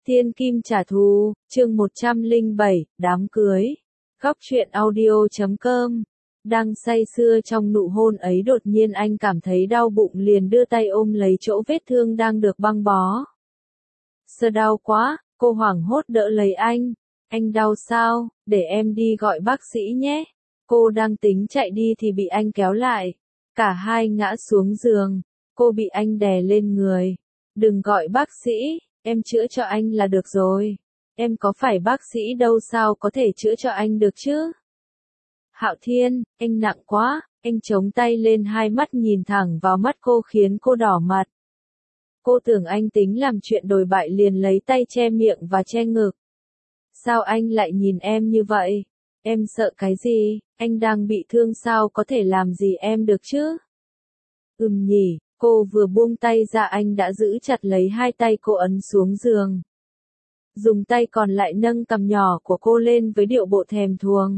Thiên kim trả thù, chương 107, đám cưới. Góc truyện audio.com. Đang say sưa trong nụ hôn ấy đột nhiên anh cảm thấy đau bụng liền đưa tay ôm lấy chỗ vết thương đang được băng bó. Sợ đau quá, cô hoảng hốt đỡ lấy anh. Anh đau sao, để em đi gọi bác sĩ nhé. Cô đang tính chạy đi thì bị anh kéo lại. Cả hai ngã xuống giường, cô bị anh đè lên người. Đừng gọi bác sĩ. Em chữa cho anh là được rồi. Em có phải bác sĩ đâu sao có thể chữa cho anh được chứ? Hạo Thiên, anh nặng quá, anh chống tay lên hai mắt nhìn thẳng vào mắt cô khiến cô đỏ mặt. Cô tưởng anh tính làm chuyện đồi bại liền lấy tay che miệng và che ngực. Sao anh lại nhìn em như vậy? Em sợ cái gì? Anh đang bị thương sao có thể làm gì em được chứ? Nhỉ. Cô vừa buông tay ra anh đã giữ chặt lấy hai tay cô ấn xuống giường. Dùng tay còn lại nâng cằm nhỏ của cô lên với điệu bộ thèm thuồng.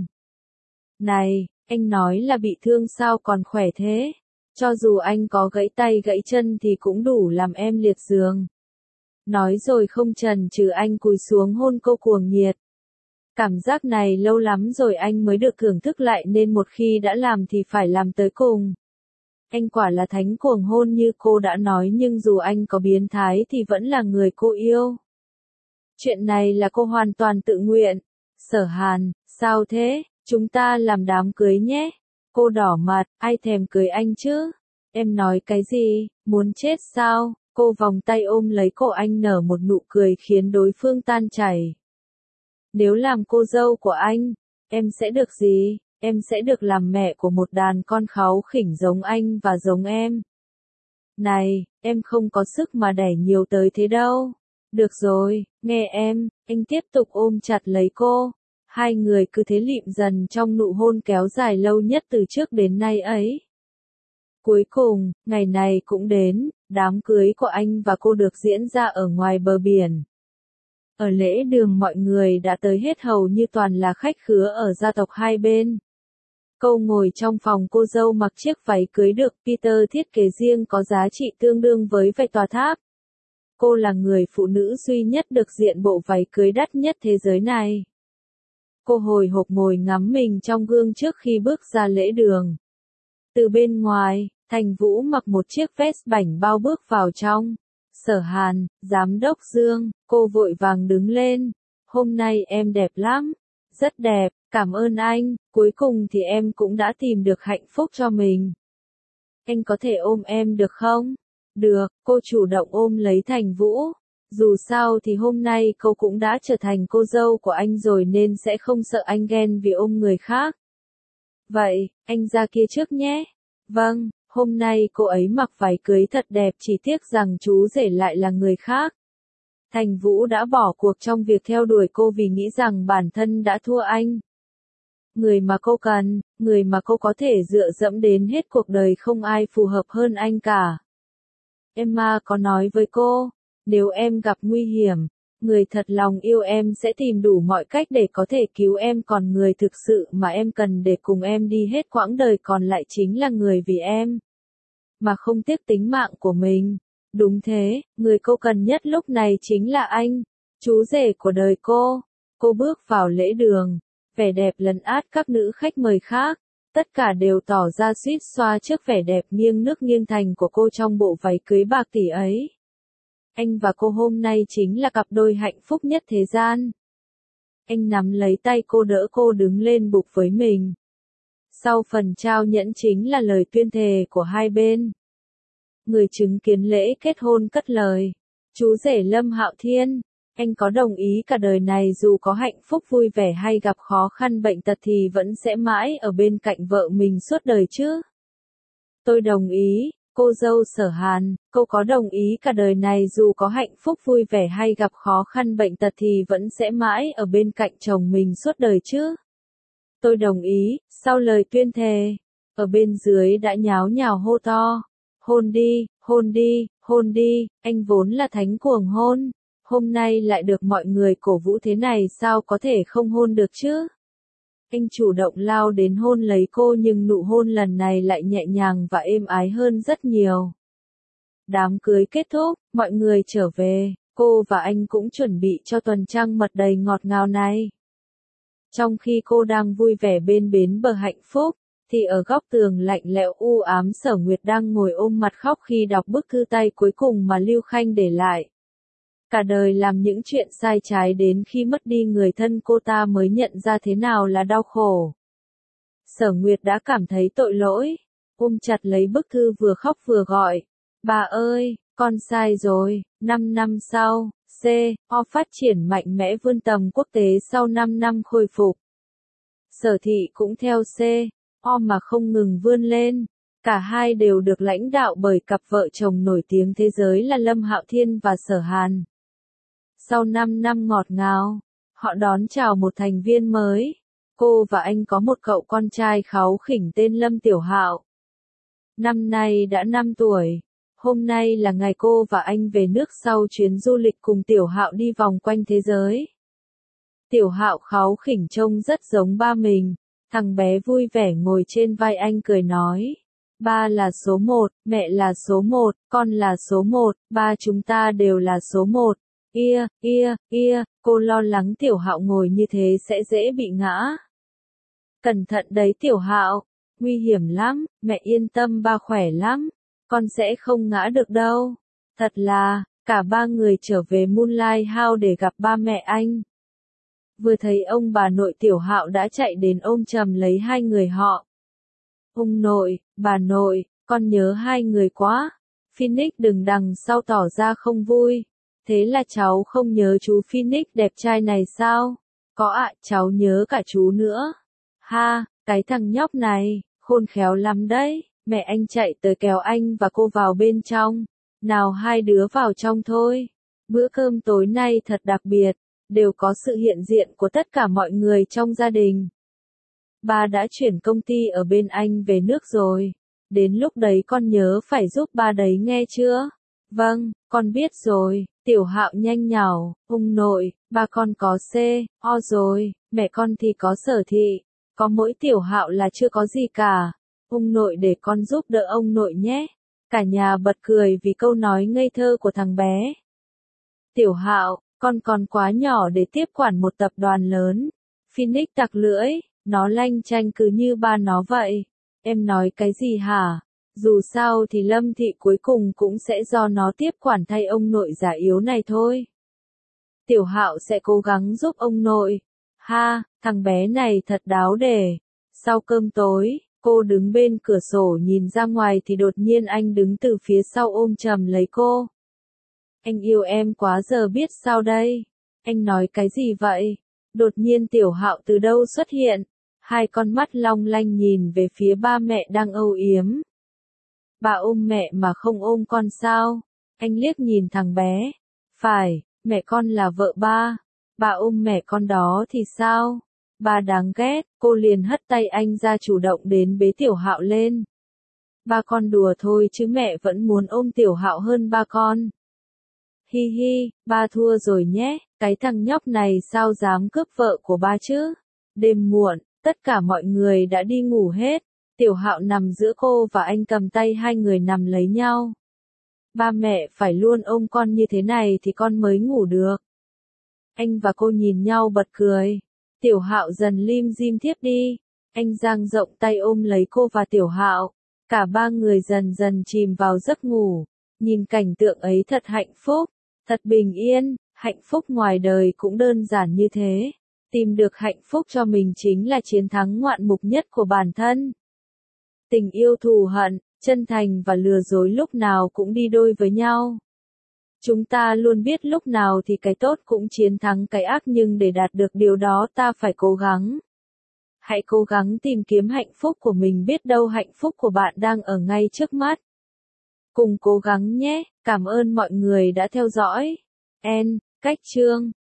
Này, anh nói là bị thương sao còn khỏe thế? Cho dù anh có gãy tay gãy chân thì cũng đủ làm em liệt giường. Nói rồi không chần chừ anh cúi xuống hôn cô cuồng nhiệt. Cảm giác này lâu lắm rồi anh mới được thưởng thức lại nên một khi đã làm thì phải làm tới cùng. Anh quả là thánh cuồng hôn như cô đã nói nhưng dù anh có biến thái thì vẫn là người cô yêu. Chuyện này là cô hoàn toàn tự nguyện. Sở Hàn, sao thế, chúng ta làm đám cưới nhé. Cô đỏ mặt, ai thèm cưới anh chứ? Em nói cái gì, muốn chết sao? Cô vòng tay ôm lấy cổ anh nở một nụ cười khiến đối phương tan chảy. Nếu làm cô dâu của anh, em sẽ được gì? Em sẽ được làm mẹ của một đàn con kháu khỉnh giống anh và giống em. Này, em không có sức mà đẻ nhiều tới thế đâu. Được rồi, nghe em, anh tiếp tục ôm chặt lấy cô. Hai người cứ thế lịm dần trong nụ hôn kéo dài lâu nhất từ trước đến nay ấy. Cuối cùng, ngày này cũng đến, đám cưới của anh và cô được diễn ra ở ngoài bờ biển. Ở lễ đường mọi người đã tới hết hầu như toàn là khách khứa ở gia tộc hai bên. Cô ngồi trong phòng cô dâu mặc chiếc váy cưới được Peter thiết kế riêng có giá trị tương đương với vài tòa tháp. Cô là người phụ nữ duy nhất được diện bộ váy cưới đắt nhất thế giới này. Cô hồi hộp ngồi ngắm mình trong gương trước khi bước ra lễ đường. Từ bên ngoài, Thành Vũ mặc một chiếc vest bảnh bao bước vào trong. Sở Hàn, Giám đốc Dương, cô vội vàng đứng lên. Hôm nay em đẹp lắm. Rất đẹp, cảm ơn anh, cuối cùng thì em cũng đã tìm được hạnh phúc cho mình. Anh có thể ôm em được không? Được, cô chủ động ôm lấy Thành Vũ. Dù sao thì hôm nay cô cũng đã trở thành cô dâu của anh rồi nên sẽ không sợ anh ghen vì ôm người khác. Vậy, anh ra kia trước nhé. Vâng, hôm nay cô ấy mặc váy cưới thật đẹp chỉ tiếc rằng chú rể lại là người khác. Thành Vũ đã bỏ cuộc trong việc theo đuổi cô vì nghĩ rằng bản thân đã thua anh. Người mà cô cần, người mà cô có thể dựa dẫm đến hết cuộc đời không ai phù hợp hơn anh cả. Emma có nói với cô, nếu em gặp nguy hiểm, người thật lòng yêu em sẽ tìm đủ mọi cách để có thể cứu em còn người thực sự mà em cần để cùng em đi hết quãng đời còn lại chính là người vì em. Mà không tiếc tính mạng của mình. Đúng thế, người cô cần nhất lúc này chính là anh, chú rể của đời cô. Cô bước vào lễ đường, vẻ đẹp lấn át các nữ khách mời khác, tất cả đều tỏ ra suýt xoa trước vẻ đẹp nghiêng nước nghiêng thành của cô trong bộ váy cưới bạc tỷ ấy. Anh và cô hôm nay chính là cặp đôi hạnh phúc nhất thế gian. Anh nắm lấy tay cô đỡ cô đứng lên bục với mình. Sau phần trao nhẫn chính là lời tuyên thề của hai bên. Người chứng kiến lễ kết hôn cất lời. Chú rể Lâm Hạo Thiên, anh có đồng ý cả đời này dù có hạnh phúc vui vẻ hay gặp khó khăn bệnh tật thì vẫn sẽ mãi ở bên cạnh vợ mình suốt đời chứ? Tôi đồng ý. Cô dâu Sở Hàn, cô có đồng ý cả đời này dù có hạnh phúc vui vẻ hay gặp khó khăn bệnh tật thì vẫn sẽ mãi ở bên cạnh chồng mình suốt đời chứ? Tôi đồng ý. Sau lời tuyên thề, ở bên dưới đã nháo nhào hô to. Hôn đi, hôn đi, hôn đi, anh vốn là thánh cuồng hôn. Hôm nay lại được mọi người cổ vũ thế này sao có thể không hôn được chứ? Anh chủ động lao đến hôn lấy cô nhưng nụ hôn lần này lại nhẹ nhàng và êm ái hơn rất nhiều. Đám cưới kết thúc, mọi người trở về, cô và anh cũng chuẩn bị cho tuần trăng mật đầy ngọt ngào này. Trong khi cô đang vui vẻ bên bến bờ hạnh phúc, thì ở góc tường lạnh lẽo u ám Sở Nguyệt đang ngồi ôm mặt khóc khi đọc bức thư tay cuối cùng mà Lưu Khanh để lại. Cả đời làm những chuyện sai trái đến khi mất đi người thân cô ta mới nhận ra thế nào là đau khổ. Sở Nguyệt đã cảm thấy tội lỗi, ôm chặt lấy bức thư vừa khóc vừa gọi. Bà ơi, con sai rồi. 5 năm sau, C.O. phát triển mạnh mẽ vươn tầm quốc tế sau 5 năm khôi phục. Sở Thị cũng theo C.O. mà không ngừng vươn lên. Cả hai đều được lãnh đạo bởi cặp vợ chồng nổi tiếng thế giới là Lâm Hạo Thiên và Sở Hàn. Sau 5 năm ngọt ngào, họ đón chào một thành viên mới. Cô và anh có một cậu con trai kháu khỉnh tên Lâm Tiểu Hạo. Năm nay đã 5 tuổi. Hôm nay là ngày cô và anh về nước sau chuyến du lịch cùng Tiểu Hạo đi vòng quanh thế giới. Tiểu Hạo kháu khỉnh trông rất giống ba mình. Thằng bé vui vẻ ngồi trên vai anh cười nói. Ba là số 1, mẹ là số 1, con là số 1, ba chúng ta đều là số 1. Cô lo lắng Tiểu Hạo ngồi như thế sẽ dễ bị ngã. Cẩn thận đấy Tiểu Hạo, nguy hiểm lắm, mẹ yên tâm ba khỏe lắm, con sẽ không ngã được đâu. Thật là, cả ba người trở về Moonlight House để gặp ba mẹ anh. Vừa thấy ông bà nội Tiểu Hạo đã chạy đến ôm chầm lấy hai người họ. Ông nội, bà nội, con nhớ hai người quá. Phoenix đừng đằng sau tỏ ra không vui. Thế là cháu không nhớ chú Phoenix đẹp trai này sao? Có ạ, cháu nhớ cả chú nữa. Ha, cái thằng nhóc này, khôn khéo lắm đấy. Mẹ anh chạy tới kéo anh và cô vào bên trong. Nào hai đứa vào trong thôi. Bữa cơm tối nay thật đặc biệt, đều có sự hiện diện của tất cả mọi người trong gia đình. Ba đã chuyển công ty ở bên anh về nước rồi. Đến lúc đấy con nhớ phải giúp ba đấy nghe chưa? Vâng, con biết rồi. Tiểu Hạo nhanh nhảu, ông nội, ba con có C.O. rồi, mẹ con thì có Sở Thị, có mỗi Tiểu Hạo là chưa có gì cả. Ông nội để con giúp đỡ ông nội nhé. Cả nhà bật cười vì câu nói ngây thơ của thằng bé. Tiểu Hạo, con còn quá nhỏ để tiếp quản một tập đoàn lớn. Phoenix tặc lưỡi, nó lanh chanh cứ như ba nó vậy. Em nói cái gì hả? Dù sao thì Lâm Thị cuối cùng cũng sẽ do nó tiếp quản thay ông nội già yếu này thôi. Tiểu Hạo sẽ cố gắng giúp ông nội. Ha, thằng bé này thật đáo để. Sau cơm tối, cô đứng bên cửa sổ nhìn ra ngoài thì đột nhiên anh đứng từ phía sau ôm chầm lấy cô. Anh yêu em quá giờ biết sao đây? Anh nói cái gì vậy? Đột nhiên Tiểu Hạo từ đâu xuất hiện? Hai con mắt long lanh nhìn về phía ba mẹ đang âu yếm. Bà ôm mẹ mà không ôm con sao? Anh liếc nhìn thằng bé. Phải, mẹ con là vợ ba. Bà ôm mẹ con đó thì sao? Ba đáng ghét, cô liền hất tay anh ra chủ động đến bế Tiểu Hạo lên. Ba con đùa thôi chứ mẹ vẫn muốn ôm Tiểu Hạo hơn ba con. Hi hi, ba thua rồi nhé, cái thằng nhóc này sao dám cướp vợ của ba chứ? Đêm muộn, tất cả mọi người đã đi ngủ hết. Tiểu Hạo nằm giữa cô và anh cầm tay hai người nằm lấy nhau. Ba mẹ phải luôn ôm con như thế này thì con mới ngủ được. Anh và cô nhìn nhau bật cười. Tiểu Hạo dần lim dim thiếp đi. Anh dang rộng tay ôm lấy cô và Tiểu Hạo. Cả ba người dần dần chìm vào giấc ngủ. Nhìn cảnh tượng ấy thật hạnh phúc, thật bình yên. Hạnh phúc ngoài đời cũng đơn giản như thế. Tìm được hạnh phúc cho mình chính là chiến thắng ngoạn mục nhất của bản thân. Tình yêu thù hận, chân thành và lừa dối lúc nào cũng đi đôi với nhau. Chúng ta luôn biết lúc nào thì cái tốt cũng chiến thắng cái ác, nhưng để đạt được điều đó ta phải cố gắng. Hãy cố gắng tìm kiếm hạnh phúc của mình, biết đâu hạnh phúc của bạn đang ở ngay trước mắt. Cùng cố gắng nhé, cảm ơn mọi người đã theo dõi. Cách chương